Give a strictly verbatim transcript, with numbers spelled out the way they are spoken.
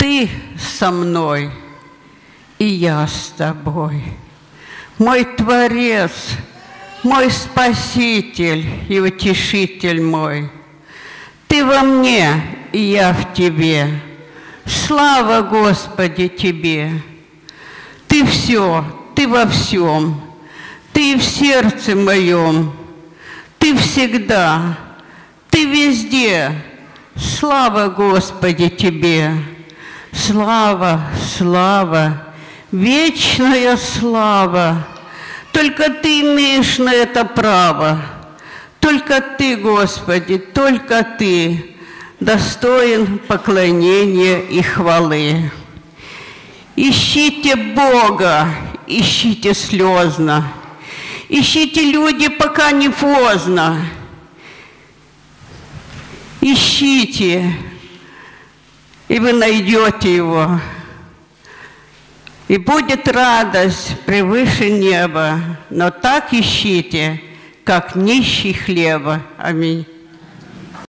Ты со мной, и я с тобой. Мой Творец, мой Спаситель и Утешитель мой. Ты во мне, и я в тебе. Слава, Господи, тебе! Ты все, ты во всем, ты в сердце моем, ты всегда, ты везде. Слава, Господи, тебе! Слава, слава, вечная слава! Только ты имеешь на это право. Только ты, Господи, только ты достоин поклонения и хвалы. Ищите Бога, ищите слезно. Ищите, люди, пока не поздно. Ищите, и вы найдете Его. И будет радость превыше неба, но так ищите, как нищий хлеба. Аминь.